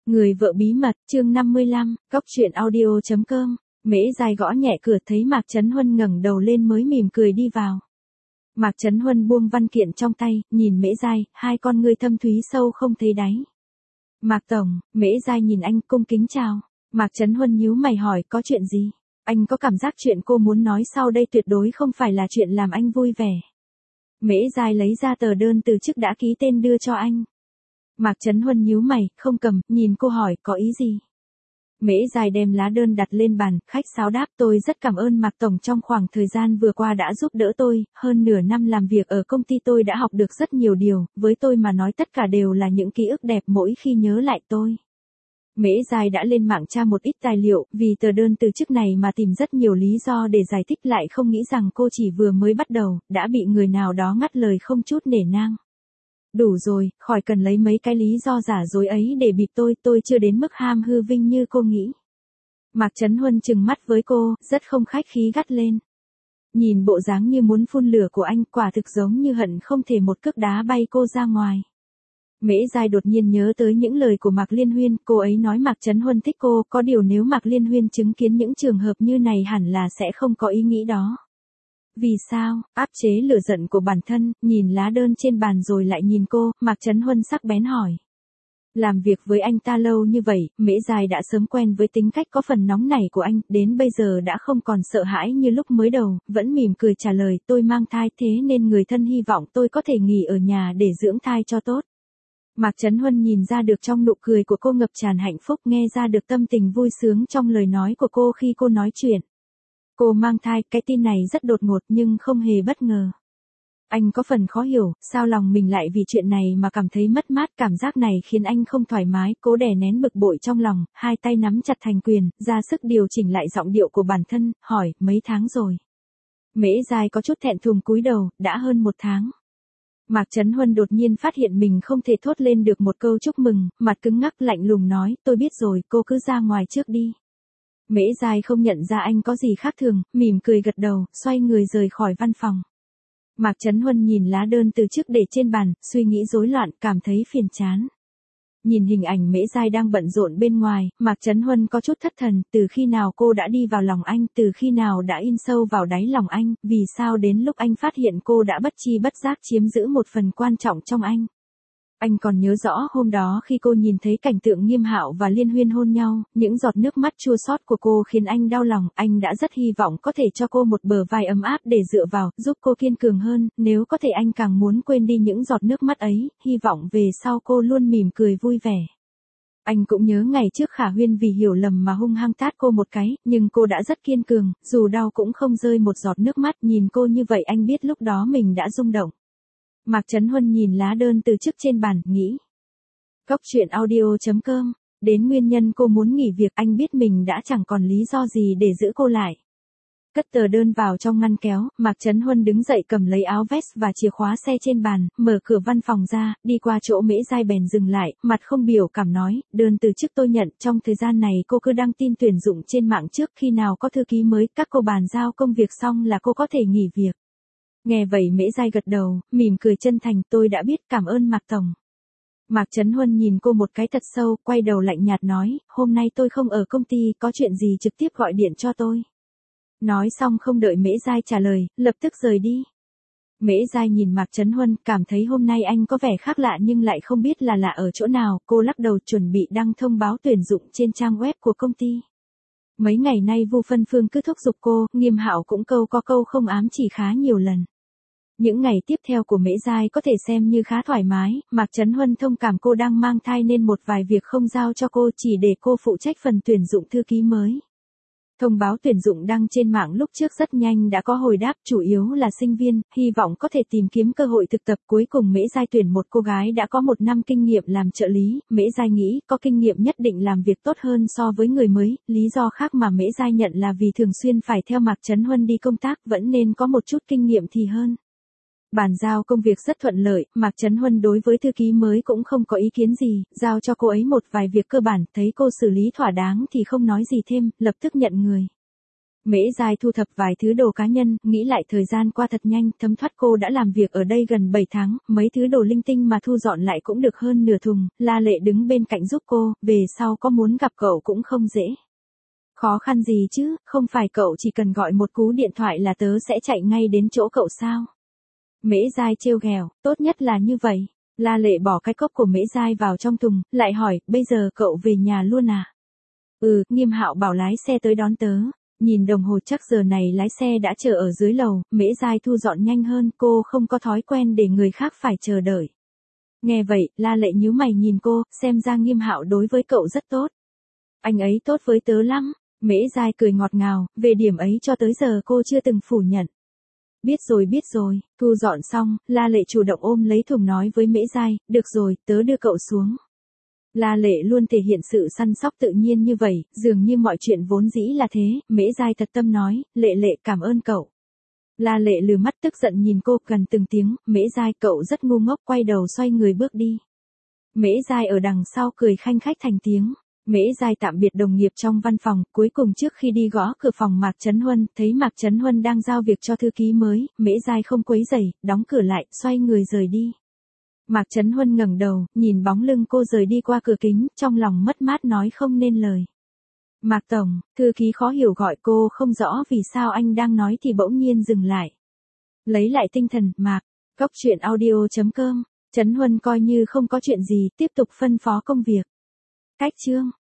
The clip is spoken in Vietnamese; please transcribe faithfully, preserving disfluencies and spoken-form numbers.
Người vợ bí mật, chương năm mươi lăm, cóc truyện audio chấm com. Mễ Giai gõ nhẹ cửa thấy Mạc Chấn Huân ngẩng đầu lên mới mỉm cười đi vào. Mạc Chấn Huân buông văn kiện trong tay, nhìn Mễ Giai, hai con ngươi thâm thúy sâu không thấy đáy. Mạc Tổng, Mễ Giai nhìn anh cung kính chào. Mạc Chấn Huân nhíu mày hỏi có chuyện gì? Anh có cảm giác chuyện cô muốn nói sau đây tuyệt đối không phải là chuyện làm anh vui vẻ. Mễ Giai lấy ra tờ đơn từ chức đã ký tên đưa cho anh. Mạc Chấn Huân nhíu mày, không cầm, nhìn cô hỏi, có ý gì? Mễ Giai đem lá đơn đặt lên bàn, khách sáo đáp tôi rất cảm ơn Mạc Tổng trong khoảng thời gian vừa qua đã giúp đỡ tôi, hơn nửa năm làm việc ở công ty tôi đã học được rất nhiều điều, với tôi mà nói tất cả đều là những ký ức đẹp mỗi khi nhớ lại tôi. Mễ Giai đã lên mạng tra một ít tài liệu, vì tờ đơn từ chức này mà tìm rất nhiều lý do để giải thích lại không nghĩ rằng cô chỉ vừa mới bắt đầu, đã bị người nào đó ngắt lời không chút nể nang. Đủ rồi, khỏi cần lấy mấy cái lý do giả dối ấy để bịp tôi, tôi chưa đến mức ham hư vinh như cô nghĩ. Mạc Chấn Huân trừng mắt với cô, rất không khách khí gắt lên. Nhìn bộ dáng như muốn phun lửa của anh, quả thực giống như hận không thể một cước đá bay cô ra ngoài. Mễ Giai đột nhiên nhớ tới những lời của Mạc Liên Huyên, cô ấy nói Mạc Chấn Huân thích cô, có điều nếu Mạc Liên Huyên chứng kiến những trường hợp như này hẳn là sẽ không có ý nghĩ đó. Vì sao? Áp chế lửa giận của bản thân, nhìn lá đơn trên bàn rồi lại nhìn cô, Mạc Chấn Huân sắc bén hỏi. Làm việc với anh ta lâu như vậy, Mễ Giai đã sớm quen với tính cách có phần nóng nảy của anh, đến bây giờ đã không còn sợ hãi như lúc mới đầu, vẫn mỉm cười trả lời tôi mang thai thế nên người thân hy vọng tôi có thể nghỉ ở nhà để dưỡng thai cho tốt. Mạc Chấn Huân nhìn ra được trong nụ cười của cô ngập tràn hạnh phúc, nghe ra được tâm tình vui sướng trong lời nói của cô khi cô nói chuyện. Cô mang thai, cái tin này rất đột ngột nhưng không hề bất ngờ. Anh có phần khó hiểu, sao lòng mình lại vì chuyện này mà cảm thấy mất mát, cảm giác này khiến anh không thoải mái, cố đè nén bực bội trong lòng, hai tay nắm chặt thành quyền, ra sức điều chỉnh lại giọng điệu của bản thân, hỏi, mấy tháng rồi? Mễ Giai có chút thẹn thùng cúi đầu, đã hơn một tháng. Mạc Chấn Huân đột nhiên phát hiện mình không thể thốt lên được một câu chúc mừng, mặt cứng ngắc lạnh lùng nói, tôi biết rồi, cô cứ ra ngoài trước đi. Mễ Giai không nhận ra anh có gì khác thường, mỉm cười gật đầu, xoay người rời khỏi văn phòng. Mạc Chấn Huân nhìn lá đơn từ chức để trên bàn, suy nghĩ rối loạn, cảm thấy phiền chán. Nhìn hình ảnh Mễ Giai đang bận rộn bên ngoài, Mạc Chấn Huân có chút thất thần, từ khi nào cô đã đi vào lòng anh, từ khi nào đã in sâu vào đáy lòng anh, vì sao đến lúc anh phát hiện cô đã bất chi bất giác chiếm giữ một phần quan trọng trong anh. Anh còn nhớ rõ hôm đó khi cô nhìn thấy cảnh tượng Nghiêm Hạo và Liên Huyên hôn nhau, những giọt nước mắt chua xót của cô khiến anh đau lòng, anh đã rất hy vọng có thể cho cô một bờ vai ấm áp để dựa vào, giúp cô kiên cường hơn, nếu có thể anh càng muốn quên đi những giọt nước mắt ấy, hy vọng về sau cô luôn mỉm cười vui vẻ. Anh cũng nhớ ngày trước Khả Huyên vì hiểu lầm mà hung hăng tát cô một cái, nhưng cô đã rất kiên cường, dù đau cũng không rơi một giọt nước mắt, nhìn cô như vậy anh biết lúc đó mình đã rung động. Mạc Chấn Huân nhìn lá đơn từ chức trên bàn, nghĩ. Cóc truyện audio chấm com, đến nguyên nhân cô muốn nghỉ việc anh biết mình đã chẳng còn lý do gì để giữ cô lại. Cất tờ đơn vào trong ngăn kéo, Mạc Chấn Huân đứng dậy cầm lấy áo vest và chìa khóa xe trên bàn, mở cửa văn phòng ra, đi qua chỗ Mễ Giai bèn dừng lại, mặt không biểu cảm nói, đơn từ chức tôi nhận, trong thời gian này cô cứ đăng tin tuyển dụng trên mạng trước, khi nào có thư ký mới, các cô bàn giao công việc xong là cô có thể nghỉ việc. Nghe vậy Mễ Giai gật đầu, mỉm cười chân thành, tôi đã biết, cảm ơn Mạc Tổng. Mạc Chấn Huân nhìn cô một cái thật sâu, quay đầu lạnh nhạt nói, hôm nay tôi không ở công ty, có chuyện gì trực tiếp gọi điện cho tôi. Nói xong không đợi Mễ Giai trả lời, lập tức rời đi. Mễ Giai nhìn Mạc Chấn Huân, cảm thấy hôm nay anh có vẻ khác lạ nhưng lại không biết là lạ ở chỗ nào, cô lắc đầu chuẩn bị đăng thông báo tuyển dụng trên trang web của công ty. Mấy ngày nay Vu Phân Phương cứ thúc giục cô, Nghiêm Hạo cũng câu có câu không ám chỉ khá nhiều lần. Những ngày tiếp theo của Mễ Giai có thể xem như khá thoải mái, Mạc Chấn Huân thông cảm cô đang mang thai nên một vài việc không giao cho cô chỉ để cô phụ trách phần tuyển dụng thư ký mới. Thông báo tuyển dụng đăng trên mạng lúc trước rất nhanh đã có hồi đáp, chủ yếu là sinh viên, hy vọng có thể tìm kiếm cơ hội thực tập. Cuối cùng Mễ Giai tuyển một cô gái đã có một năm kinh nghiệm làm trợ lý, Mễ Giai nghĩ có kinh nghiệm nhất định làm việc tốt hơn so với người mới, lý do khác mà Mễ Giai nhận là vì thường xuyên phải theo Mạc Chấn Huân đi công tác vẫn nên có một chút kinh nghiệm thì hơn. Bàn giao công việc rất thuận lợi, Mạc Chấn Huân đối với thư ký mới cũng không có ý kiến gì, giao cho cô ấy một vài việc cơ bản, thấy cô xử lý thỏa đáng thì không nói gì thêm, lập tức nhận người. Mễ Giai thu thập vài thứ đồ cá nhân, nghĩ lại thời gian qua thật nhanh, thấm thoát cô đã làm việc ở đây gần bảy tháng, mấy thứ đồ linh tinh mà thu dọn lại cũng được hơn nửa thùng, La Lệ đứng bên cạnh giúp cô, về sau có muốn gặp cậu cũng không dễ. Khó khăn gì chứ, không phải cậu chỉ cần gọi một cú điện thoại là tớ sẽ chạy ngay đến chỗ cậu sao? Mễ Giai trêu ghẹo, tốt nhất là như vậy. La Lệ bỏ cái cốc của Mễ Giai vào trong thùng, lại hỏi, bây giờ cậu về nhà luôn à? Ừ, Nghiêm Hạo bảo lái xe tới đón tớ. Nhìn đồng hồ chắc giờ này lái xe đã chờ ở dưới lầu, Mễ Giai thu dọn nhanh hơn, cô không có thói quen để người khác phải chờ đợi. Nghe vậy, La Lệ nhíu mày nhìn cô, xem ra Nghiêm Hạo đối với cậu rất tốt. Anh ấy tốt với tớ lắm. Mễ Giai cười ngọt ngào, về điểm ấy cho tới giờ cô chưa từng phủ nhận. Biết rồi biết rồi, thu dọn xong, La Lệ chủ động ôm lấy thùng nói với Mễ Giai, được rồi, tớ đưa cậu xuống. La Lệ luôn thể hiện sự săn sóc tự nhiên như vậy, dường như mọi chuyện vốn dĩ là thế, Mễ Giai thật tâm nói, Lệ Lệ cảm ơn cậu. La Lệ lừ mắt tức giận nhìn cô gần từng tiếng, Mễ Giai cậu rất ngu ngốc, quay đầu xoay người bước đi. Mễ Giai ở đằng sau cười khanh khách thành tiếng. Mễ Giai tạm biệt đồng nghiệp trong văn phòng, cuối cùng trước khi đi gõ cửa phòng Mạc Chấn Huân, thấy Mạc Chấn Huân đang giao việc cho thư ký mới, Mễ Giai không quấy rầy, đóng cửa lại, xoay người rời đi. Mạc Chấn Huân ngẩng đầu, nhìn bóng lưng cô rời đi qua cửa kính, trong lòng mất mát nói không nên lời. Mạc Tổng, thư ký khó hiểu gọi cô không rõ vì sao anh đang nói thì bỗng nhiên dừng lại. Lấy lại tinh thần, Mạc, Cóc truyện audio chấm com, Chấn Huân coi như không có chuyện gì, tiếp tục phân phó công việc. Cách chương